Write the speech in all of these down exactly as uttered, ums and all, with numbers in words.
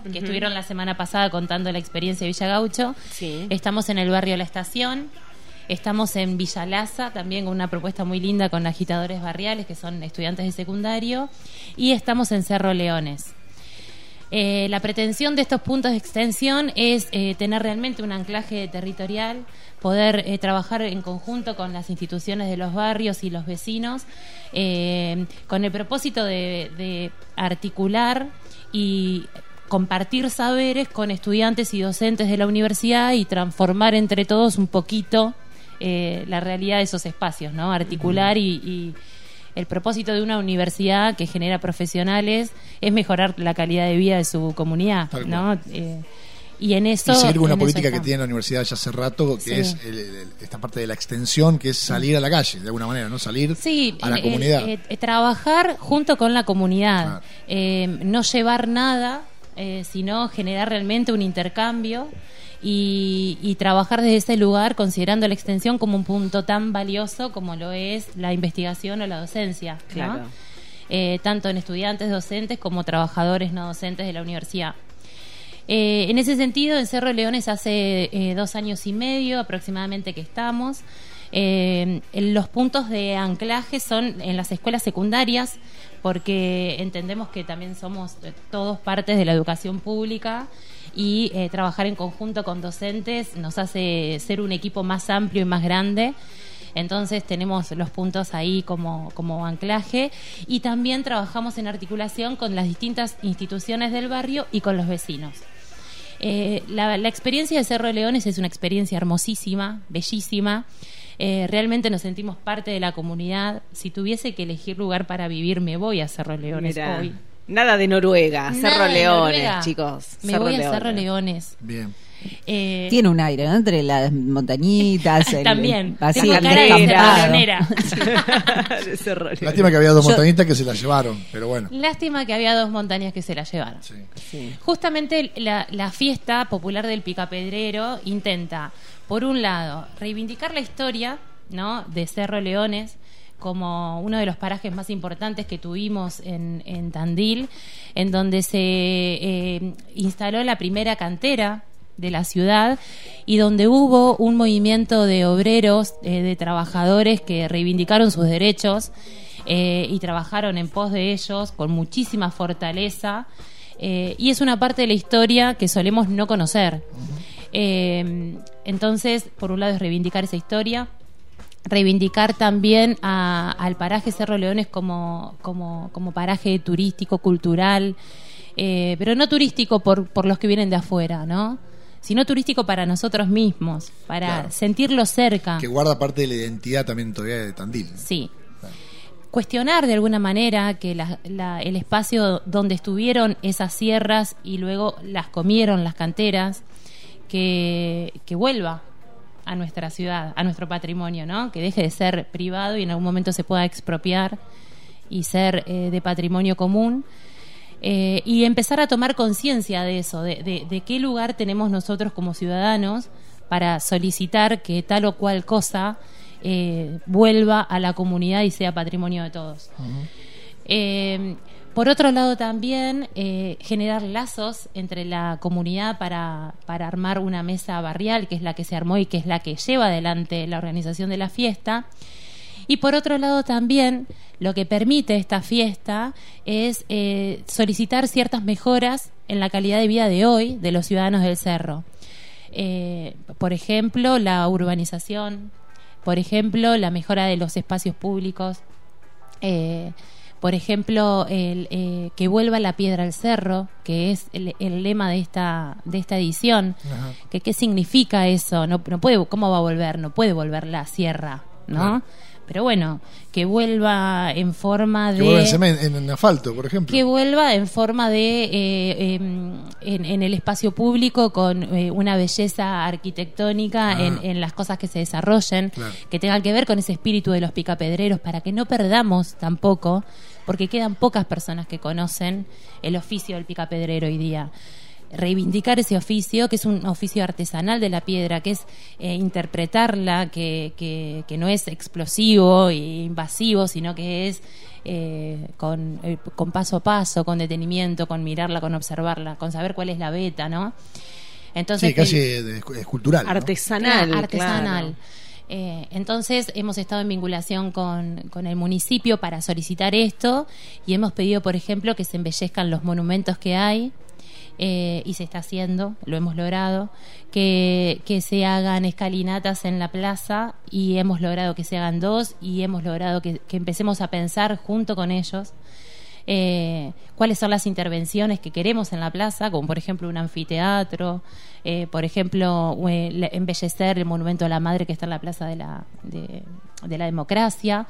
que uh-huh. estuvieron la semana pasada contando la experiencia de Villa Gaucho. Sí. Estamos en el barrio La Estación. Estamos en Villa Laza, también con una propuesta muy linda con agitadores barriales, que son estudiantes de secundario. Y estamos en Cerro Leones. Eh, la pretensión de estos puntos de extensión es eh, tener realmente un anclaje territorial, poder eh, trabajar en conjunto con las instituciones de los barrios y los vecinos, eh, con el propósito de, de articular y compartir saberes con estudiantes y docentes de la universidad y transformar entre todos un poquito eh, la realidad de esos espacios, ¿no? Articular y... y el propósito de una universidad que genera profesionales es mejorar la calidad de vida de su comunidad, ¿no? Eh, y en eso... Y seguir con una política está. que tiene la universidad ya hace rato, que sí. es el, el, esta parte de la extensión, que es salir a la calle, de alguna manera, ¿no? Salir sí, a la eh, comunidad. Eh, eh, trabajar junto con la comunidad. Claro. Eh, no llevar nada, eh, sino generar realmente un intercambio y, y trabajar desde ese lugar considerando la extensión como un punto tan valioso como lo es la investigación o la docencia, ¿no? Claro. Eh, tanto en estudiantes, docentes como trabajadores no docentes de la universidad. Eh, en ese sentido, en Cerro Leones hace eh, dos años y medio aproximadamente que estamos. Eh, los puntos de anclaje son en las escuelas secundarias, porque entendemos que también somos eh, todos partes de la educación pública y eh, trabajar en conjunto con docentes nos hace ser un equipo más amplio y más grande. Entonces tenemos los puntos ahí como, como anclaje y también trabajamos en articulación con las distintas instituciones del barrio y con los vecinos. Eh, la, la experiencia de Cerro Leones es una experiencia hermosísima, bellísima. Eh, realmente nos sentimos parte de la comunidad. Si tuviese que elegir lugar para vivir, me voy a Cerro Leones. Mirá. Hoy. Nada de Noruega, Nada Cerro de Leones, Noruega. chicos. Me Cerro voy a Leones. Cerro Leones. Bien. Eh, Tiene un aire, ¿no? Entre las montañitas. El, también. así, Tengo el cara de descampado. serralonera. De Cerro Leones. Lástima que había dos montañitas que se las llevaron, pero bueno. Lástima que había dos montañas que se la llevaron. Sí. Sí. Justamente la, la fiesta popular del Picapedrero intenta, por un lado, reivindicar la historia, ¿no?, de Cerro Leones como uno de los parajes más importantes que tuvimos en, en Tandil, en donde se eh, instaló la primera cantera de la ciudad y donde hubo un movimiento de obreros, eh, de trabajadores que reivindicaron sus derechos eh, y trabajaron en pos de ellos con muchísima fortaleza, eh, y es una parte de la historia que solemos no conocer. Eh, entonces, por un lado es reivindicar esa historia, reivindicar también a, al paraje Cerro Leones como, como, como paraje turístico, cultural, eh, pero no turístico por, por los que vienen de afuera, ¿no?, sino turístico para nosotros mismos, para Claro. sentirlo cerca. Que guarda parte de la identidad también todavía de Tandil. Sí. Cuestionar de alguna manera que la, la, el espacio donde estuvieron esas sierras y luego las comieron las canteras, que, que vuelva a nuestra ciudad, a nuestro patrimonio, ¿no?, que deje de ser privado y en algún momento se pueda expropiar y ser eh, de patrimonio común, eh, y empezar a tomar conciencia de eso, de, de, de qué lugar tenemos nosotros como ciudadanos para solicitar que tal o cual cosa eh, vuelva a la comunidad y sea patrimonio de todos. Uh-huh. Eh, por otro lado también eh, generar lazos entre la comunidad para, para armar una mesa barrial, que es la que se armó y que es la que lleva adelante la organización de la fiesta. Y por otro lado también lo que permite esta fiesta es eh, solicitar ciertas mejoras en la calidad de vida de hoy de los ciudadanos del Cerro. Eh, por ejemplo, la urbanización, por ejemplo, la mejora de los espacios públicos, eh, por ejemplo, el, eh, que vuelva la piedra al cerro, que es el, el lema de esta de esta edición. Ajá. Que qué significa eso, no, no puede, ¿cómo va a volver? No puede volver la sierra, ¿no? Claro. Pero bueno, que vuelva en forma de... Que vuelva en, cemento, en, en asfalto, por ejemplo. Que vuelva en forma de... Eh, eh, en, en el espacio público con eh, una belleza arquitectónica ah. en, en las cosas que se desarrollen, claro. Que tengan que ver con ese espíritu de los picapedreros, para que no perdamos tampoco, porque quedan pocas personas que conocen el oficio del picapedrero hoy día. reivindicar ese oficio, que es un oficio artesanal de la piedra, que es eh, interpretarla, que, que, que no es explosivo e invasivo, sino que es eh, con, eh, con paso a paso, con detenimiento, con mirarla, con observarla, con saber cuál es la veta, ¿no? Entonces, sí, casi el, de, escultural, ¿no? Artesanal. Claro, artesanal. Claro. Eh, entonces hemos estado en vinculación con, con el municipio para solicitar esto y hemos pedido, por ejemplo, que se embellezcan los monumentos que hay. Eh, y se está haciendo, lo hemos logrado, que, que se hagan escalinatas en la plaza y hemos logrado que se hagan dos y hemos logrado que, que empecemos a pensar junto con ellos eh, cuáles son las intervenciones que queremos en la plaza, como por ejemplo un anfiteatro, eh, por ejemplo eh, embellecer el monumento a la madre que está en la plaza de la, de, de la democracia.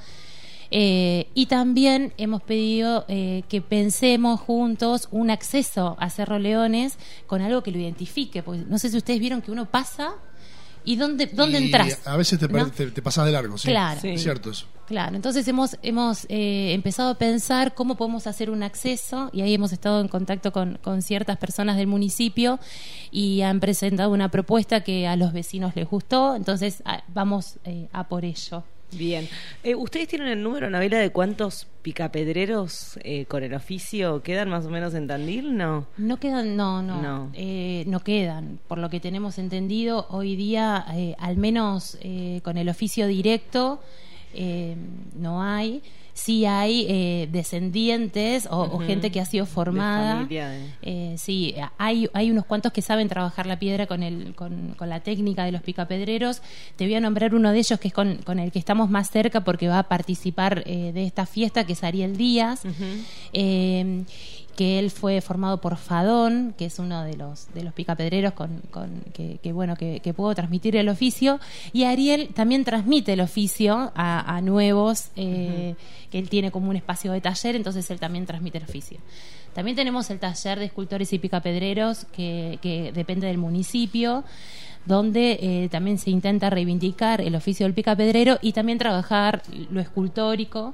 Eh, y también hemos pedido eh, que pensemos juntos un acceso a Cerro Leones con algo que lo identifique, porque no sé si ustedes vieron que uno pasa y dónde, dónde y entras. A veces te, ¿no? te, te pasas de largo, ¿sí? Claro. Sí. Es cierto eso. Claro, entonces hemos hemos eh, empezado a pensar cómo podemos hacer un acceso y ahí hemos estado en contacto con, con ciertas personas del municipio y han presentado una propuesta que a los vecinos les gustó, entonces a, vamos eh, a por ello. Bien. Eh, ¿Ustedes tienen el número, Anabela, de cuántos picapedreros eh, con el oficio quedan más o menos en Tandil? No. No quedan, no, no. No, eh, no quedan. Por lo que tenemos entendido, hoy día, eh, al menos eh, con el oficio directo, eh, no hay. Sí hay eh, descendientes o, uh-huh. o gente que ha sido formada. De familia, eh. Eh, sí, hay, hay unos cuantos que saben trabajar la piedra con, el, con, con la técnica de los picapedreros. Te voy a nombrar uno de ellos que es con, con el que estamos más cerca porque va a participar eh, de esta fiesta, que es Ariel Díaz. Uh-huh. Eh, que él fue formado por Fadón, que es uno de los de los picapedreros con, con que, que bueno que, que pudo transmitir el oficio, y Ariel también transmite el oficio a, a nuevos, eh, uh-huh. que él tiene como un espacio de taller, entonces él también transmite el oficio. También tenemos el taller de escultores y picapedreros que, que depende del municipio, donde eh, también se intenta reivindicar el oficio del picapedrero y también trabajar lo escultórico.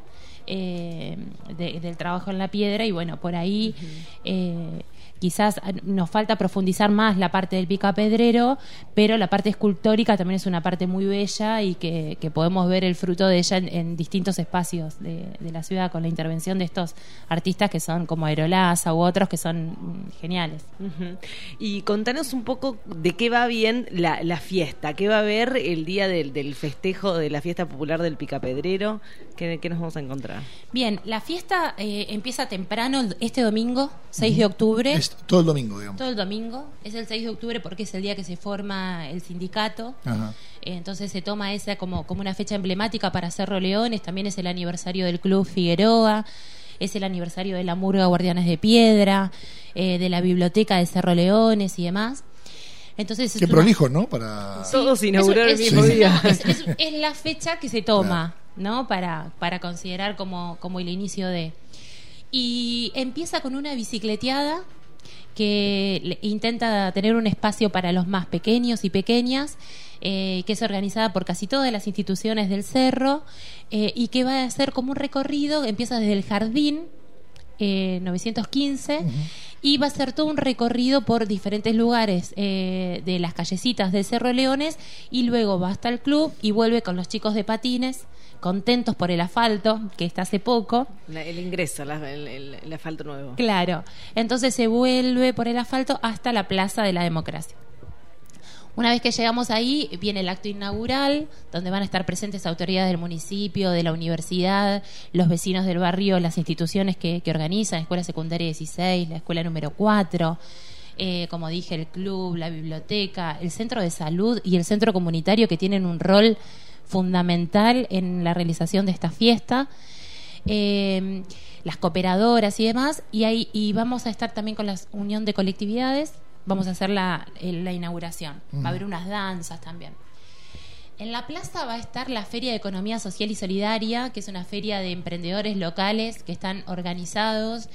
Eh, de, del trabajo en la piedra y bueno, por ahí uh-huh. eh, quizás nos falta profundizar más la parte del picapedrero, pero la parte escultórica también es una parte muy bella y que, que podemos ver el fruto de ella en, en distintos espacios de, de la ciudad con la intervención de estos artistas que son como Aerolaza u otros que son mm, geniales. Uh-huh. Y contanos un poco de qué va bien la, la fiesta, qué va a haber el día del, del festejo de la fiesta popular del picapedrero, ¿qué, qué nos vamos a encontrar? Bien, la fiesta eh, empieza temprano este domingo, seis uh-huh. de octubre. Es todo el domingo, digamos. Todo el domingo. Es el seis de octubre porque es el día que se forma el sindicato. Ajá. Eh, entonces se toma esa como, como una fecha emblemática para Cerro Leones. También es el aniversario del Club Figueroa. Es el aniversario de la Murga Guardianes de Piedra, eh, de la Biblioteca de Cerro Leones y demás. Entonces Qué es prolijo, una... ¿no? Para... Sí, todos inaugurar el mismo es, día. Es, es, es la fecha que se toma, claro. ¿no? Para, para considerar como, como el inicio de... Y empieza con una bicicleteada que intenta tener un espacio para los más pequeños y pequeñas, eh, que es organizada por casi todas las instituciones del cerro, eh, y que va a ser como un recorrido, empieza desde el jardín eh, novecientos quince, uh-huh. y va a ser todo un recorrido por diferentes lugares eh, de las callecitas del Cerro Leones, y luego va hasta el club y vuelve con los chicos de patines, contentos por el asfalto, que está hace poco. La, el ingreso, la, el, el, el asfalto nuevo. Claro. Entonces se vuelve por el asfalto hasta la Plaza de la Democracia. Una vez que llegamos ahí, viene el acto inaugural, donde van a estar presentes autoridades del municipio, de la universidad, los vecinos del barrio, las instituciones que, que organizan, Escuela Secundaria dieciséis, la Escuela número cuatro, eh, como dije, el club, la biblioteca, el centro de salud y el centro comunitario, que tienen un rol fundamental en la realización de esta fiesta, eh, las cooperadoras y demás, y ahí y vamos a estar también con la unión de colectividades, vamos a hacer la, la inauguración, uh-huh. va a haber unas danzas también. En la plaza va a estar la Feria de Economía Social y Solidaria, que es una feria de emprendedores locales que están organizados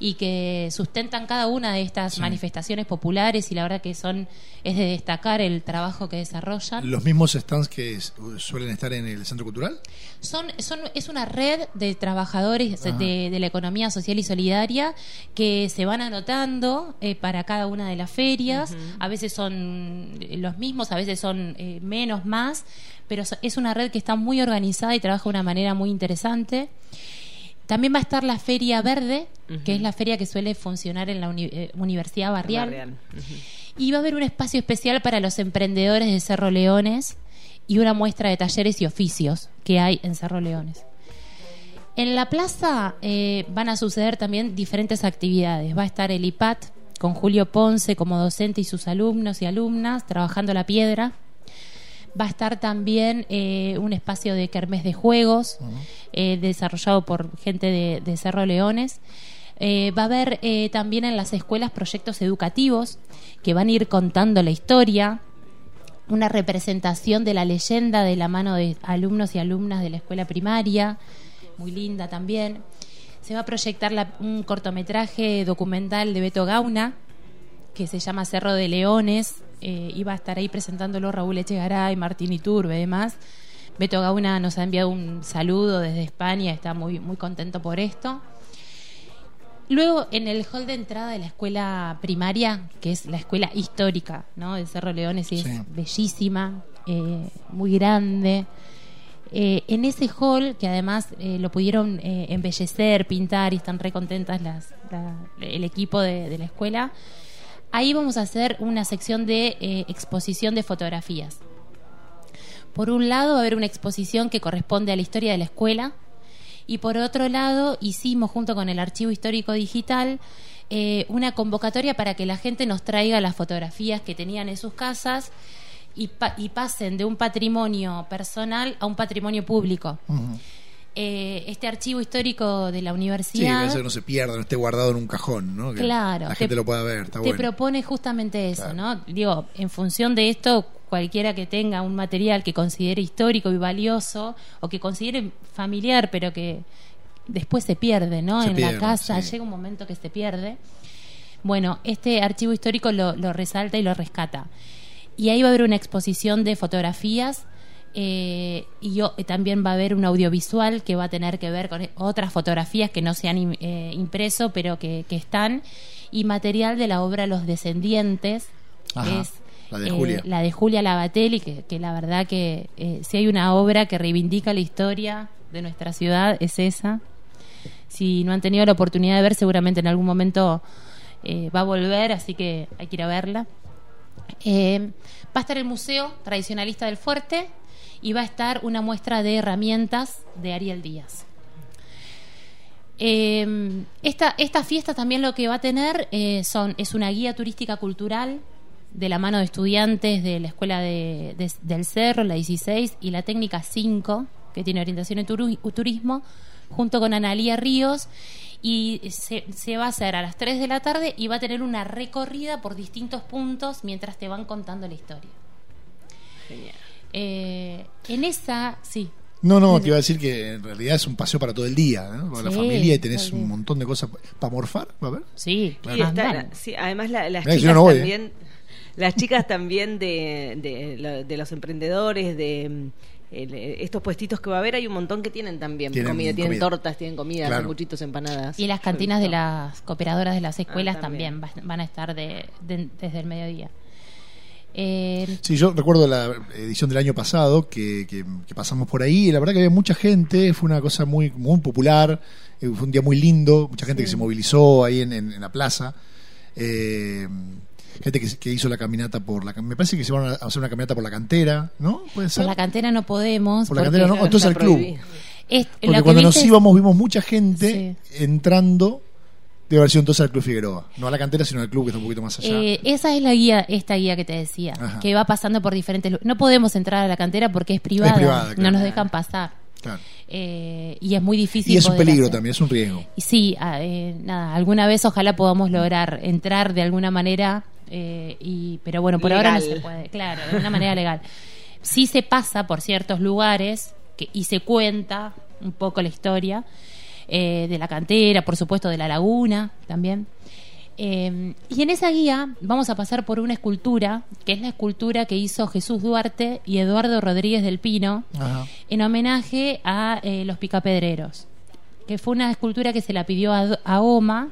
y que sustentan cada una de estas sí. manifestaciones populares, y la verdad que son es de destacar el trabajo que desarrollan. ¿Los mismos stands que suelen estar en el Centro Cultural? Son, son es una red de trabajadores de, de la economía social y solidaria que se van anotando eh, para cada una de las ferias. Uh-huh. A veces son los mismos, a veces son eh, menos, más, pero es una red que está muy organizada y trabaja de una manera muy interesante. También va a estar la Feria Verde, uh-huh. que es la feria que suele funcionar en la uni- eh, Universidad Barrial. Barrial. Uh-huh. Y va a haber un espacio especial para los emprendedores de Cerro Leones y una muestra de talleres y oficios que hay en Cerro Leones. En la plaza eh, van a suceder también diferentes actividades. Va a estar el I P A T con Julio Ponce como docente y sus alumnos y alumnas trabajando la piedra. Va a estar también eh, un espacio de kermés de juegos uh-huh. eh, desarrollado por gente de, de Cerro Leones. Eh, va a haber eh, también en las escuelas proyectos educativos que van a ir contando la historia, una representación de la leyenda de la mano de alumnos y alumnas de la escuela primaria, muy linda también. Se va a proyectar la, un cortometraje documental de Beto Gauna que se llama Cerro de Leones, eh, y va a estar ahí presentándolo Raúl Echegaray, Martín Iturbe y demás. Beto Gauna nos ha enviado un saludo desde España, está muy, muy contento por esto. Luego, en el hall de entrada de la escuela primaria, que es la escuela histórica, ¿no?, de Cerro Leones, y es sí. bellísima, eh, muy grande. Eh, en ese hall, que además eh, lo pudieron eh, embellecer, pintar, y están re contentas las, la, el equipo de, de la escuela, ahí vamos a hacer una sección de eh, exposición de fotografías. Por un lado va a haber una exposición que corresponde a la historia de la escuela, y por otro lado hicimos junto con el Archivo Histórico Digital eh, una convocatoria para que la gente nos traiga las fotografías que tenían en sus casas y, pa- y pasen de un patrimonio personal a un patrimonio público. Uh-huh. Eh, este archivo histórico de la universidad, sí, que no se pierda, no esté guardado en un cajón, ¿no? Que claro, la gente te, lo pueda ver, está te bueno. propone justamente eso, claro. ¿no? Digo, en función de esto, cualquiera que tenga un material que considere histórico y valioso, o que considere familiar, pero que después se pierde, ¿no? Se en pierde, la casa, sí. llega un momento que se pierde. Bueno, este archivo histórico lo, lo resalta y lo rescata. Y ahí va a haber una exposición de fotografías. Eh, y yo, eh, también va a haber un audiovisual que va a tener que ver con otras fotografías que no se han eh, impreso, pero que, que están, y material de la obra Los Descendientes. Ajá, que es la de Julia, eh, la de Julia Labatelli, que, que la verdad que eh, si hay una obra que reivindica la historia de nuestra ciudad, es esa. Si no han tenido la oportunidad de ver, seguramente en algún momento eh, va a volver, así que hay que ir a verla. Eh, va a estar el Museo Tradicionalista del Fuerte, y va a estar una muestra de herramientas de Ariel Díaz. Eh, esta, esta fiesta también lo que va a tener eh, son, es una guía turística cultural de la mano de estudiantes de la Escuela de, de, del Cerro, la dieciséis, y la Técnica cinco, que tiene orientación en turu, turismo, junto con Analía Ríos, y se, se va a hacer a las tres de la tarde, y va a tener una recorrida por distintos puntos mientras te van contando la historia. Genial. Eh, en esa, sí. No, no, te iba a decir que en realidad es un paseo para todo el día, ¿no? Para sí, la familia, y tenés un montón de cosas para morfar, ¿va a ver? Sí, claro. Y está, sí, además la, las Mirá, chicas yo no voy, también, ¿eh? las chicas también de, de, de los emprendedores, de el, estos puestitos que va a haber, hay un montón que tienen también tienen comida, tienen comida. tortas, tienen comida, Claro. sanguchitos, empanadas. Y las cantinas de las cooperadoras de las escuelas Ah, también. también van a estar de, de, desde el mediodía. Eh, Sí, yo recuerdo la edición del año pasado que, que, que pasamos por ahí, y la verdad que había mucha gente, fue una cosa muy, muy popular, eh, fue un día muy lindo, mucha gente sí. que se movilizó ahí en, en, en la plaza, eh, gente que, que hizo la caminata por la, me parece que se van a hacer una caminata por la cantera, ¿no? ¿Puede ser? por la cantera no podemos. Por la cantera no, entonces al club. Es, porque cuando nos es... íbamos vimos mucha gente sí. entrando. Debe haber sido entonces al Club Figueroa, no a la cantera, sino al club, que está un poquito más allá. Eh, esa es la guía, esta guía que te decía, Ajá. que va pasando por diferentes lugares. No podemos entrar a la cantera porque es privada, es privada claro. no nos dejan pasar. Claro. Eh, y es muy difícil. Y es un peligro hacer. también, es un riesgo. Y sí, eh, nada, alguna vez ojalá podamos lograr entrar de alguna manera, eh, y pero bueno, por legal. ahora no se puede, claro, de una manera legal. Sí se pasa por ciertos lugares que, y se cuenta un poco la historia. eh, de la cantera, por supuesto de la laguna también. Eh, y en esa guía vamos a pasar por una escultura, que es la escultura que hizo Jesús Duarte y Eduardo Rodríguez del Pino, Ajá. en homenaje a eh, los picapedreros, que fue una escultura que se la pidió a, a OMA,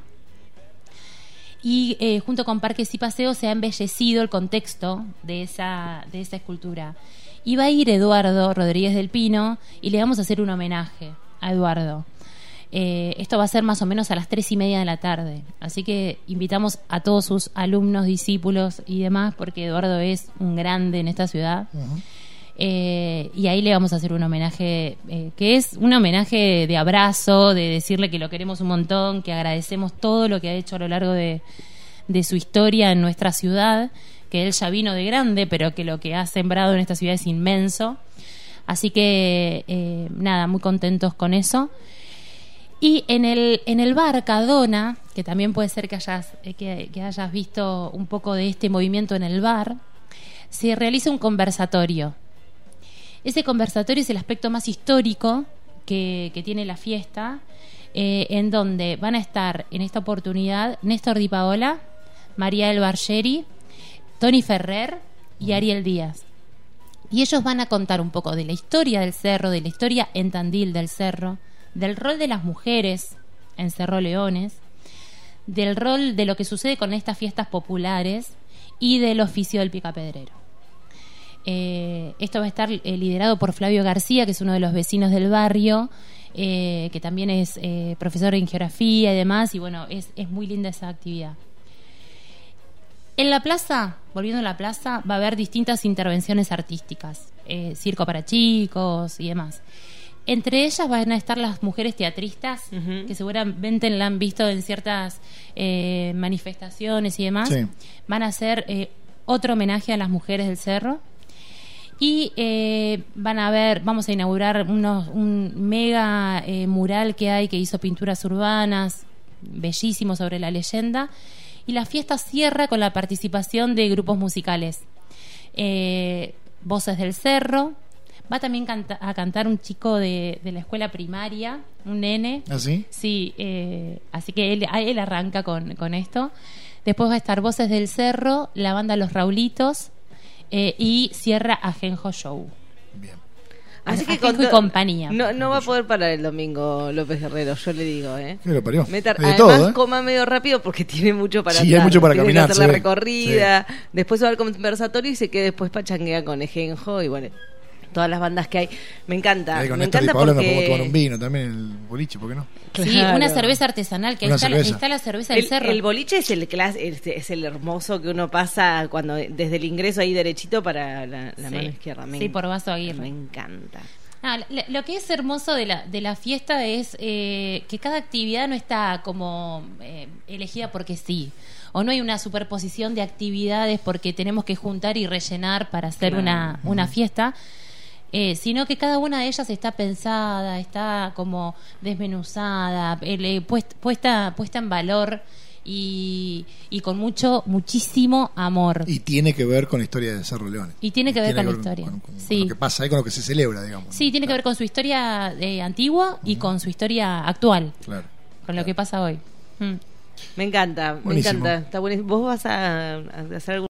y eh, junto con Parques y Paseos se ha embellecido el contexto de esa, de esa escultura. Y va a ir Eduardo Rodríguez del Pino y le vamos a hacer un homenaje a Eduardo. Eh, esto va a ser más o menos a las tres y media de la tarde, así que invitamos a todos sus alumnos, discípulos y demás, porque Eduardo es un grande en esta ciudad. Uh-huh. Eh, y ahí le vamos a hacer un homenaje, eh, que es un homenaje de abrazo, de decirle que lo queremos un montón, que agradecemos todo lo que ha hecho a lo largo de, de su historia en nuestra ciudad, que él ya vino de grande, pero que lo que ha sembrado en esta ciudad es inmenso. Así que eh, nada, muy contentos con eso. Y en el en el bar Cadona, que también puede ser que hayas eh, que, que hayas visto un poco de este movimiento en el bar, se realiza un conversatorio. Ese conversatorio es el aspecto más histórico que, que tiene la fiesta, eh, en donde van a estar en esta oportunidad Néstor Di Paola, María del Bargeri, Tony Ferrer y Ariel Díaz. Y ellos van a contar un poco de la historia del cerro, de la historia en Tandil del cerro, del rol de las mujeres en Cerro Leones, del rol de lo que sucede con estas fiestas populares y del oficio del picapedrero. Eh, esto va a estar eh, liderado por Flavio García, que es uno de los vecinos del barrio, eh, que también es eh, profesor en geografía y demás, y bueno, es, es muy linda esa actividad. En la plaza, volviendo a la plaza, va a haber distintas intervenciones artísticas, eh, circo para chicos y demás. Entre ellas van a estar las mujeres teatristas, uh-huh. que seguramente la han visto en ciertas eh, manifestaciones y demás. Sí. Van a hacer eh, otro homenaje a las mujeres del cerro. Y eh, van a ver, vamos a inaugurar unos, un mega eh, mural que hay, que hizo pinturas urbanas, bellísimo, sobre la leyenda. Y la fiesta cierra con la participación de grupos musicales. Eh, Voces del Cerro. Va también canta- a cantar un chico de, de la escuela primaria, un nene. ¿Ah, sí? Sí, eh, así que él, él arranca con, con esto. Después va a estar Voces del Cerro, la banda Los Raulitos, eh, y cierra Ajenjo Show. Bien. Así que Ajenjo con y compañía. No, no va a poder parar el domingo López Guerrero, yo le digo, ¿eh? ¿Qué lo parió? Metar, de además, todo, ¿eh? coma medio rápido porque tiene mucho para Sí, hacer. hay mucho para tiene caminar, que hacer la sí. recorrida, sí. Después va al conversatorio y se queda después pachanguea con Ejenjo y bueno, todas las bandas que hay. Me encanta. Ahí con me Néstor encanta Di Paola porque... nos podemos tomar un vino también en el boliche, ¿por qué no? Sí, Claro. una cerveza artesanal, que ahí Una está, cerveza. está la cerveza del El, cerro. el boliche es el clas- es, es el hermoso que uno pasa cuando desde el ingreso ahí derechito para la, la Sí. mano izquierda. Me Sí, en- por Vaso Aguirre. Me encanta. Ah, lo, lo que es hermoso de la, de la fiesta es eh, que cada actividad no está como eh, elegida porque sí, o no hay una superposición de actividades porque tenemos que juntar y rellenar para hacer Claro. una, una fiesta, eh, sino que cada una de ellas está pensada, está como desmenuzada, eh, le- puest- puesta, puesta en valor y, y con mucho, muchísimo amor. Y tiene que ver con la historia de Cerro Leones. Y tiene que ver con la historia. Con, con- Sí. con lo que pasa ahí, con lo que se celebra, digamos. Sí, tiene que ver con su historia eh, antigua y con su historia actual, Claro. con claro. lo que pasa hoy. Mm. Me encanta, me Buenísimo. encanta. Está buenísimo. ¿Vos vas a, a hacer algún